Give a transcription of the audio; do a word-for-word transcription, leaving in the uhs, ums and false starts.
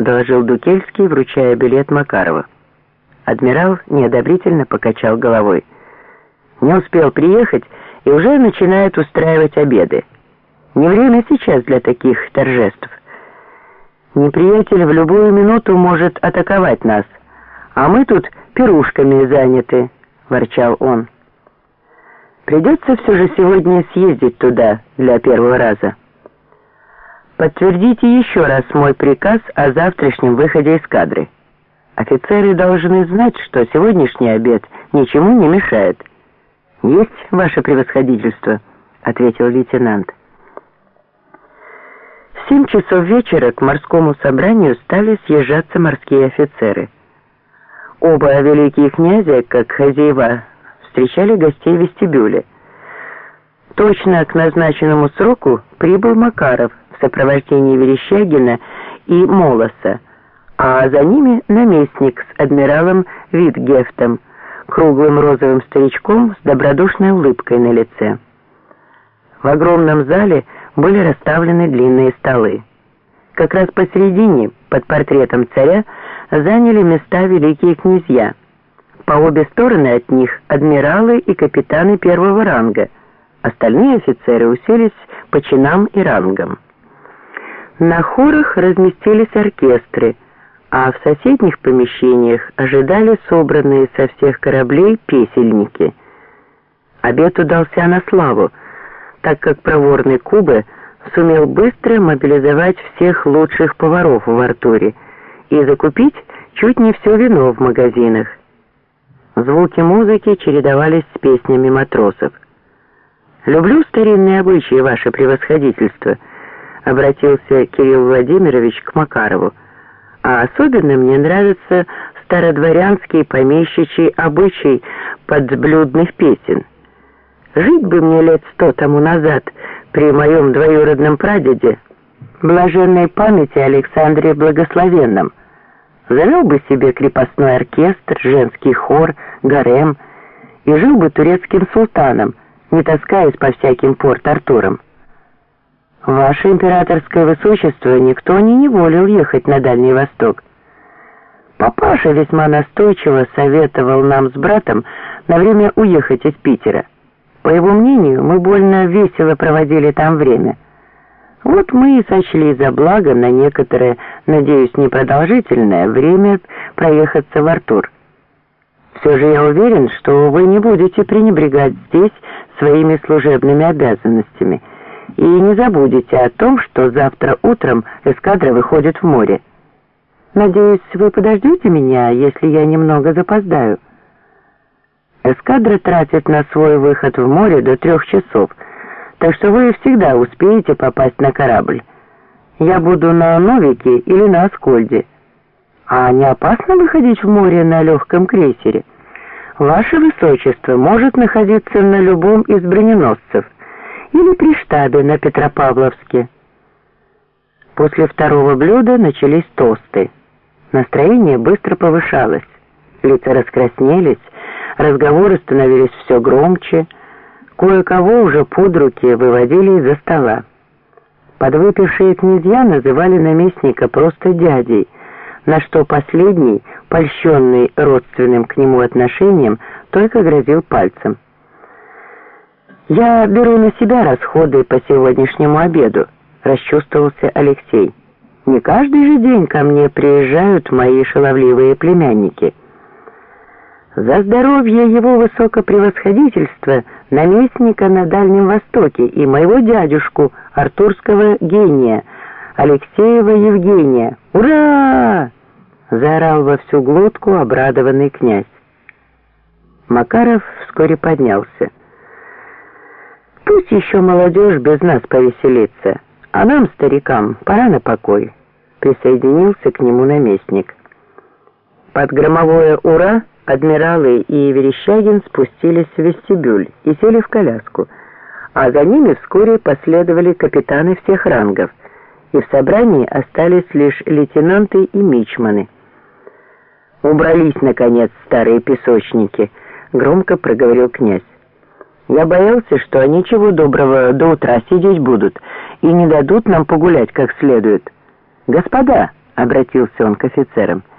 доложил Дукельский, вручая билет Макарову. Адмирал неодобрительно покачал головой. Не успел приехать и уже начинает устраивать обеды. Не время сейчас для таких торжеств. Неприятель в любую минуту может атаковать нас, а мы тут пирушками заняты, ворчал он. Придется все же сегодня съездить туда для первого раза. Подтвердите еще раз мой приказ о завтрашнем выходе эскадры. Офицеры должны знать, что сегодняшний обед ничему не мешает. Есть, ваше превосходительство, ответил лейтенант. В семь часов вечера к морскому собранию стали съезжаться морские офицеры. Оба великие князя, как хозяева, встречали гостей в вестибюле. Точно к назначенному сроку прибыл Макаров в сопровождении Верещагина и Молоса, а за ними наместник с адмиралом Витгефтом, круглым розовым старичком с добродушной улыбкой на лице. В огромном зале были расставлены длинные столы. Как раз посередине, под портретом царя, заняли места великие князья. По обе стороны от них адмиралы и капитаны первого ранга. Остальные офицеры уселись по чинам и рангам. На хорах разместились оркестры, а в соседних помещениях ожидали собранные со всех кораблей песельники. Обед удался на славу, так как проворный Кубе сумел быстро мобилизовать всех лучших поваров в Артуре и закупить чуть не все вино в магазинах. Звуки музыки чередовались с песнями матросов. «Люблю старинные обычаи, ваше превосходительство», — обратился Кирилл Владимирович к Макарову. «А особенно мне нравится стародворянский помещичий обычай подблюдных песен. Жить бы мне лет сто тому назад при моем двоюродном прадеде, блаженной памяти Александре Благословенном. Завел бы себе крепостной оркестр, женский хор, гарем и жил бы турецким султаном, не таскаясь по всяким порт-артурам. Ваше императорское высочество никто не неволил ехать на Дальний Восток. Папаша весьма настойчиво советовал нам с братом на время уехать из Питера. По его мнению, мы больно весело проводили там время. Вот мы и сочли за благо на некоторое, надеюсь, непродолжительное время проехаться в Артур. Все же я уверен, что вы не будете пренебрегать здесь своими служебными обязанностями и не забудете о том, что завтра утром эскадра выходит в море. Надеюсь, вы подождете меня, если я немного запоздаю. Эскадра тратит на свой выход в море до трех часов, так что вы всегда успеете попасть на корабль. Я буду на Новике или на Аскольде. А не опасно выходить в море на легком крейсере? Ваше Высочество может находиться на любом из броненосцев или при штабе на Петропавловске. После второго блюда начались тосты. Настроение быстро повышалось. Лица раскраснелись, разговоры становились все громче. Кое-кого уже под руки выводили из-за стола. Подвыпившие князья называли наместника просто дядей, на что последний, польщенный родственным к нему отношением, только грозил пальцем. «Я беру на себя расходы по сегодняшнему обеду», — расчувствовался Алексей. «Не каждый же день ко мне приезжают мои шаловливые племянники». «За здоровье его высокопревосходительства, наместника на Дальнем Востоке и моего дядюшку, артурского гения, Алексеева Евгения! Ура!» — заорал во всю глотку обрадованный князь. Макаров вскоре поднялся. «Пусть еще молодежь без нас повеселится, а нам, старикам, пора на покой», — присоединился к нему наместник. Под громовое «Ура» адмиралы и Верещагин спустились в вестибюль и сели в коляску, а за ними вскоре последовали капитаны всех рангов, и в собрании остались лишь лейтенанты и мичманы. «Убрались, наконец, старые песочники», — громко проговорил князь. «Я боялся, что они чего доброго до утра сидеть будут и не дадут нам погулять как следует. Господа!» обратился он к офицерам.